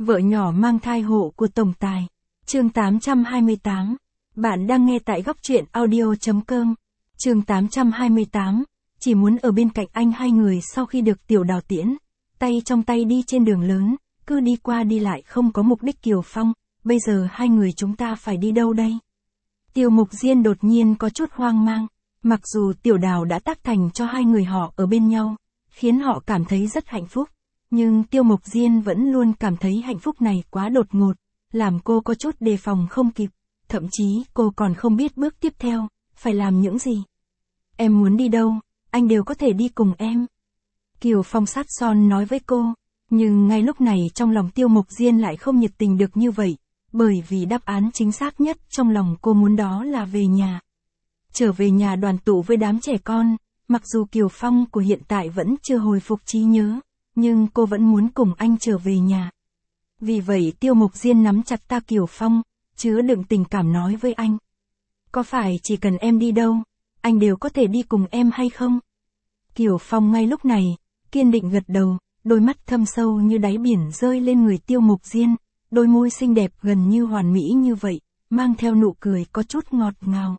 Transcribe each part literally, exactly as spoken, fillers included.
Vợ nhỏ mang thai hộ của tổng tài. Chương tám trăm hai mươi tám. Bạn đang nghe tại góc truyện audio chấm com. Chương tám trăm hai mươi tám. Chỉ muốn ở bên cạnh anh hai người sau khi được Tiểu Đào tiễn. Tay trong tay đi trên đường lớn, cứ đi qua đi lại không có mục đích. Kiều Phong, bây giờ hai người chúng ta phải đi đâu đây? Tiêu Mục Diên đột nhiên có chút hoang mang. Mặc dù Tiểu Đào đã tác thành cho hai người họ ở bên nhau, khiến họ cảm thấy rất hạnh phúc. Nhưng Tiêu Mục Diên vẫn luôn cảm thấy hạnh phúc này quá đột ngột, làm cô có chút đề phòng không kịp. Thậm chí cô còn không biết bước tiếp theo, phải làm những gì. Em muốn đi đâu, anh đều có thể đi cùng em. Kiều Phong sát son nói với cô, nhưng ngay lúc này trong lòng Tiêu Mục Diên lại không nhiệt tình được như vậy, bởi vì đáp án chính xác nhất trong lòng cô muốn đó là về nhà. Trở về nhà đoàn tụ với đám trẻ con, mặc dù Kiều Phong của hiện tại vẫn chưa hồi phục trí nhớ, nhưng cô vẫn muốn cùng anh trở về nhà. Vì vậy Tiêu Mục Diên nắm chặt tay Kiều Phong, chứa đựng tình cảm nói với anh. Có phải chỉ cần em đi đâu, anh đều có thể đi cùng em hay không? Kiều Phong ngay lúc này, kiên định gật đầu, đôi mắt thâm sâu như đáy biển rơi lên người Tiêu Mục Diên, đôi môi xinh đẹp gần như hoàn mỹ như vậy, mang theo nụ cười có chút ngọt ngào.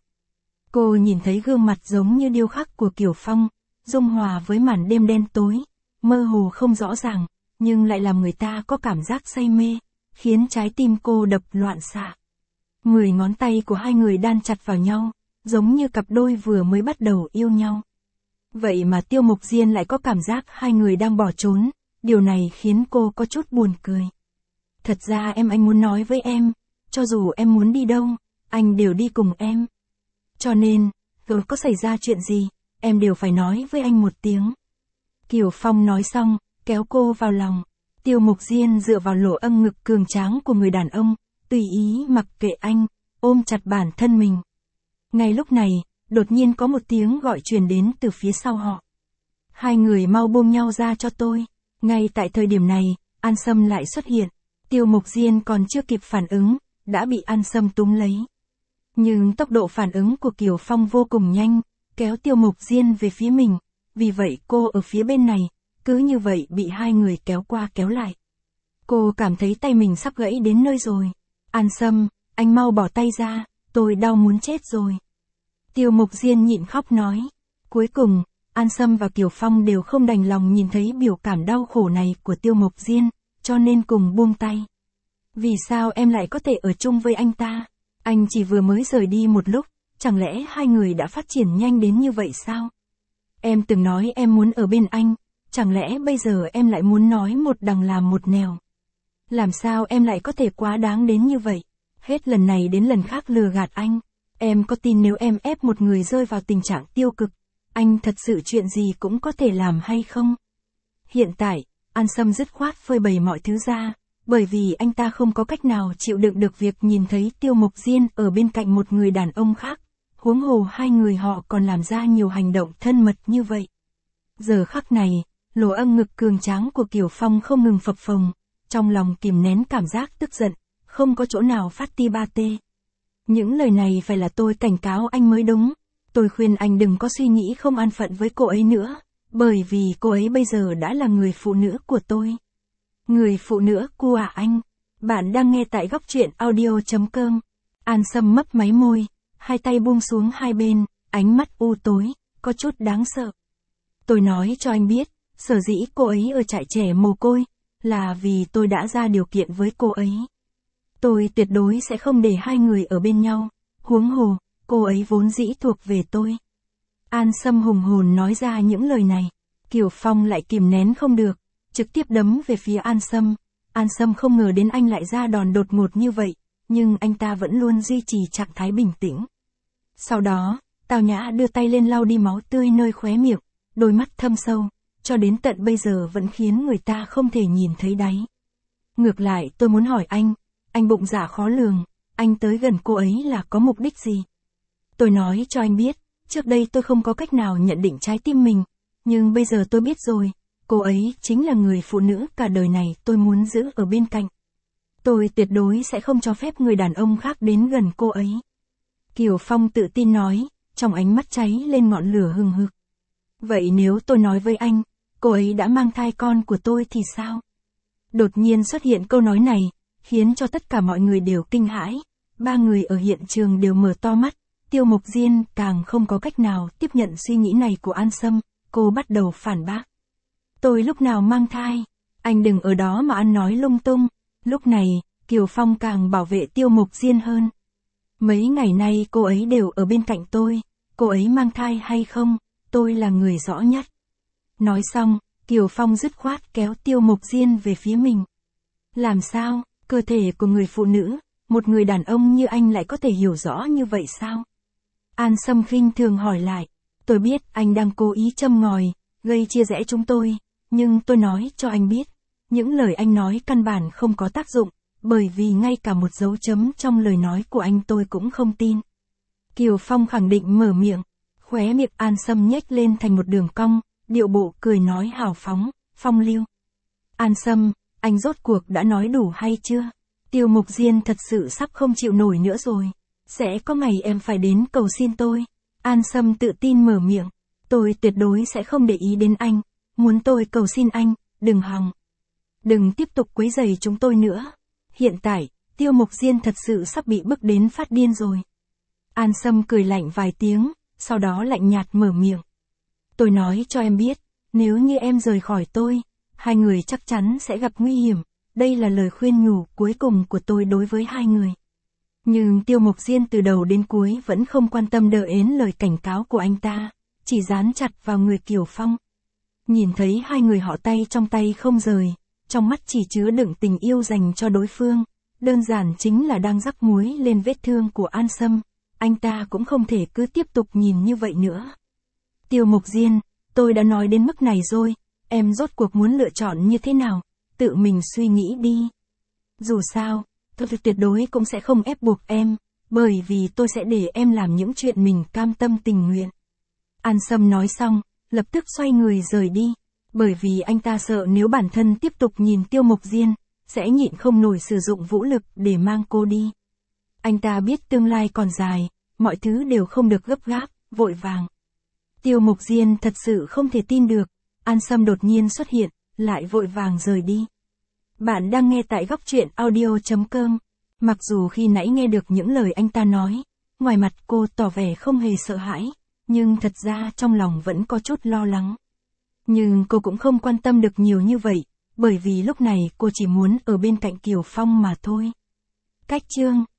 Cô nhìn thấy gương mặt giống như điêu khắc của Kiều Phong, dung hòa với màn đêm đen tối, mơ hồ không rõ ràng, nhưng lại làm người ta có cảm giác say mê, khiến trái tim cô đập loạn xạ. Mười ngón tay của hai người đan chặt vào nhau, giống như cặp đôi vừa mới bắt đầu yêu nhau. Vậy mà Tiêu Mục Diên lại có cảm giác hai người đang bỏ trốn, điều này khiến cô có chút buồn cười. Thật ra em anh muốn nói với em, cho dù em muốn đi đâu, anh đều đi cùng em. Cho nên, dù có xảy ra chuyện gì, em đều phải nói với anh một tiếng. Kiều Phong nói xong, kéo cô vào lòng. Tiêu Mục Diên dựa vào lỗ âng ngực cường tráng của người đàn ông, tùy ý mặc kệ anh, ôm chặt bản thân mình. Ngay lúc này, đột nhiên có một tiếng gọi truyền đến từ phía sau họ. Hai người mau buông nhau ra cho tôi. Ngay tại thời điểm này, An Sâm lại xuất hiện. Tiêu Mục Diên còn chưa kịp phản ứng, đã bị An Sâm túm lấy. Nhưng tốc độ phản ứng của Kiều Phong vô cùng nhanh, kéo Tiêu Mục Diên về phía mình. Vì vậy cô ở phía bên này, cứ như vậy bị hai người kéo qua kéo lại. Cô cảm thấy tay mình sắp gãy đến nơi rồi. An Sâm, anh mau bỏ tay ra, tôi đau muốn chết rồi. Tiêu Mục Diên nhịn khóc nói. Cuối cùng, An Sâm và Kiều Phong đều không đành lòng nhìn thấy biểu cảm đau khổ này của Tiêu Mục Diên, cho nên cùng buông tay. Vì sao em lại có thể ở chung với anh ta? Anh chỉ vừa mới rời đi một lúc, chẳng lẽ hai người đã phát triển nhanh đến như vậy sao? Em từng nói em muốn ở bên anh, chẳng lẽ bây giờ em lại muốn nói một đằng làm một nẻo? Làm sao em lại có thể quá đáng đến như vậy? Hết lần này đến lần khác lừa gạt anh. Em có tin nếu em ép một người rơi vào tình trạng tiêu cực, anh thật sự chuyện gì cũng có thể làm hay không? Hiện tại, An Sâm dứt khoát phơi bày mọi thứ ra, bởi vì anh ta không có cách nào chịu đựng được việc nhìn thấy Tiêu Mục Diên ở bên cạnh một người đàn ông khác, huống hồ hai người họ còn làm ra nhiều hành động thân mật như vậy. Giờ khắc này, lỗ âng ngực cường tráng của Kiều Phong không ngừng phập phồng, trong lòng kìm nén cảm giác tức giận, không có chỗ nào phát ti ba tê. Những lời này phải là tôi cảnh cáo anh mới đúng, tôi khuyên anh đừng có suy nghĩ không an phận với cô ấy nữa, bởi vì cô ấy bây giờ đã là người phụ nữ của tôi. Người phụ nữ của à anh? Bạn đang nghe tại góc truyện audio chấm com. An Sâm mấp máy môi, hai tay buông xuống hai bên, ánh mắt u tối, có chút đáng sợ. Tôi nói cho anh biết, sở dĩ cô ấy ở trại trẻ mồ côi, là vì tôi đã ra điều kiện với cô ấy. Tôi tuyệt đối sẽ không để hai người ở bên nhau, huống hồ, cô ấy vốn dĩ thuộc về tôi. An Sâm hùng hồn nói ra những lời này, Kiều Phong lại kìm nén không được, trực tiếp đấm về phía An Sâm. An Sâm không ngờ đến anh lại ra đòn đột ngột như vậy, nhưng anh ta vẫn luôn duy trì trạng thái bình tĩnh. Sau đó, Tào Nhã đưa tay lên lau đi máu tươi nơi khóe miệng, đôi mắt thâm sâu, cho đến tận bây giờ vẫn khiến người ta không thể nhìn thấy đáy. Ngược lại tôi muốn hỏi anh, anh bụng dạ khó lường, anh tới gần cô ấy là có mục đích gì? Tôi nói cho anh biết, trước đây tôi không có cách nào nhận định trái tim mình, nhưng bây giờ tôi biết rồi, cô ấy chính là người phụ nữ cả đời này tôi muốn giữ ở bên cạnh. Tôi tuyệt đối sẽ không cho phép người đàn ông khác đến gần cô ấy. Kiều Phong tự tin nói, trong ánh mắt cháy lên ngọn lửa hừng hực. Vậy nếu tôi nói với anh, cô ấy đã mang thai con của tôi thì sao? Đột nhiên xuất hiện câu nói này, khiến cho tất cả mọi người đều kinh hãi. Ba người ở hiện trường đều mở to mắt, Tiêu Mộc Diên càng không có cách nào tiếp nhận suy nghĩ này của An Sâm, cô bắt đầu phản bác. Tôi lúc nào mang thai, anh đừng ở đó mà ăn nói lung tung. Lúc này, Kiều Phong càng bảo vệ Tiêu Mộc Diên hơn. Mấy ngày nay cô ấy đều ở bên cạnh tôi, cô ấy mang thai hay không, tôi là người rõ nhất. Nói xong, Kiều Phong dứt khoát kéo Tiêu Mộc Diên về phía mình. Làm sao, cơ thể của người phụ nữ, một người đàn ông như anh lại có thể hiểu rõ như vậy sao? An Sâm khinh thường hỏi lại, tôi biết anh đang cố ý châm ngòi, gây chia rẽ chúng tôi, nhưng tôi nói cho anh biết, những lời anh nói căn bản không có tác dụng, bởi vì ngay cả một dấu chấm trong lời nói của anh tôi cũng không tin. Kiều Phong khẳng định mở miệng, khóe miệng An Sâm nhếch lên thành một đường cong, điệu bộ cười nói hào phóng, phong lưu. An Sâm, anh rốt cuộc đã nói đủ hay chưa? Tiêu Mộc Diên thật sự sắp không chịu nổi nữa rồi. Sẽ có ngày em phải đến cầu xin tôi. An Sâm tự tin mở miệng. Tôi tuyệt đối sẽ không để ý đến anh. Muốn tôi cầu xin anh, đừng hòng. Đừng tiếp tục quấy rầy chúng tôi nữa. Hiện tại, Tiêu Mộc Diên thật sự sắp bị bức đến phát điên rồi. An Sâm cười lạnh vài tiếng, sau đó lạnh nhạt mở miệng. Tôi nói cho em biết, nếu như em rời khỏi tôi, hai người chắc chắn sẽ gặp nguy hiểm. Đây là lời khuyên nhủ cuối cùng của tôi đối với hai người. Nhưng Tiêu Mộc Diên từ đầu đến cuối vẫn không quan tâm đợi đến lời cảnh cáo của anh ta, chỉ dán chặt vào người Kiều Phong. Nhìn thấy hai người họ tay trong tay không rời, trong mắt chỉ chứa đựng tình yêu dành cho đối phương, đơn giản chính là đang rắc muối lên vết thương của An Sâm, anh ta cũng không thể cứ tiếp tục nhìn như vậy nữa. Tiêu Mộc Diên, tôi đã nói đến mức này rồi, em rốt cuộc muốn lựa chọn như thế nào? Tự mình suy nghĩ đi. Dù sao, tôi tuyệt đối cũng sẽ không ép buộc em, bởi vì tôi sẽ để em làm những chuyện mình cam tâm tình nguyện. An Sâm nói xong, lập tức xoay người rời đi, bởi vì anh ta sợ nếu bản thân tiếp tục nhìn Tiêu Mộc Diên, sẽ nhịn không nổi sử dụng vũ lực để mang cô đi. Anh ta biết tương lai còn dài, mọi thứ đều không được gấp gáp, vội vàng. Tiêu Mộc Diên thật sự không thể tin được, An Sâm đột nhiên xuất hiện, lại vội vàng rời đi. Bạn đang nghe tại góc truyện audio chấm com. Mặc dù khi nãy nghe được những lời anh ta nói, ngoài mặt cô tỏ vẻ không hề sợ hãi, nhưng thật ra trong lòng vẫn có chút lo lắng. Nhưng cô cũng không quan tâm được nhiều như vậy, bởi vì lúc này cô chỉ muốn ở bên cạnh Kiều Phong mà thôi. Cách chương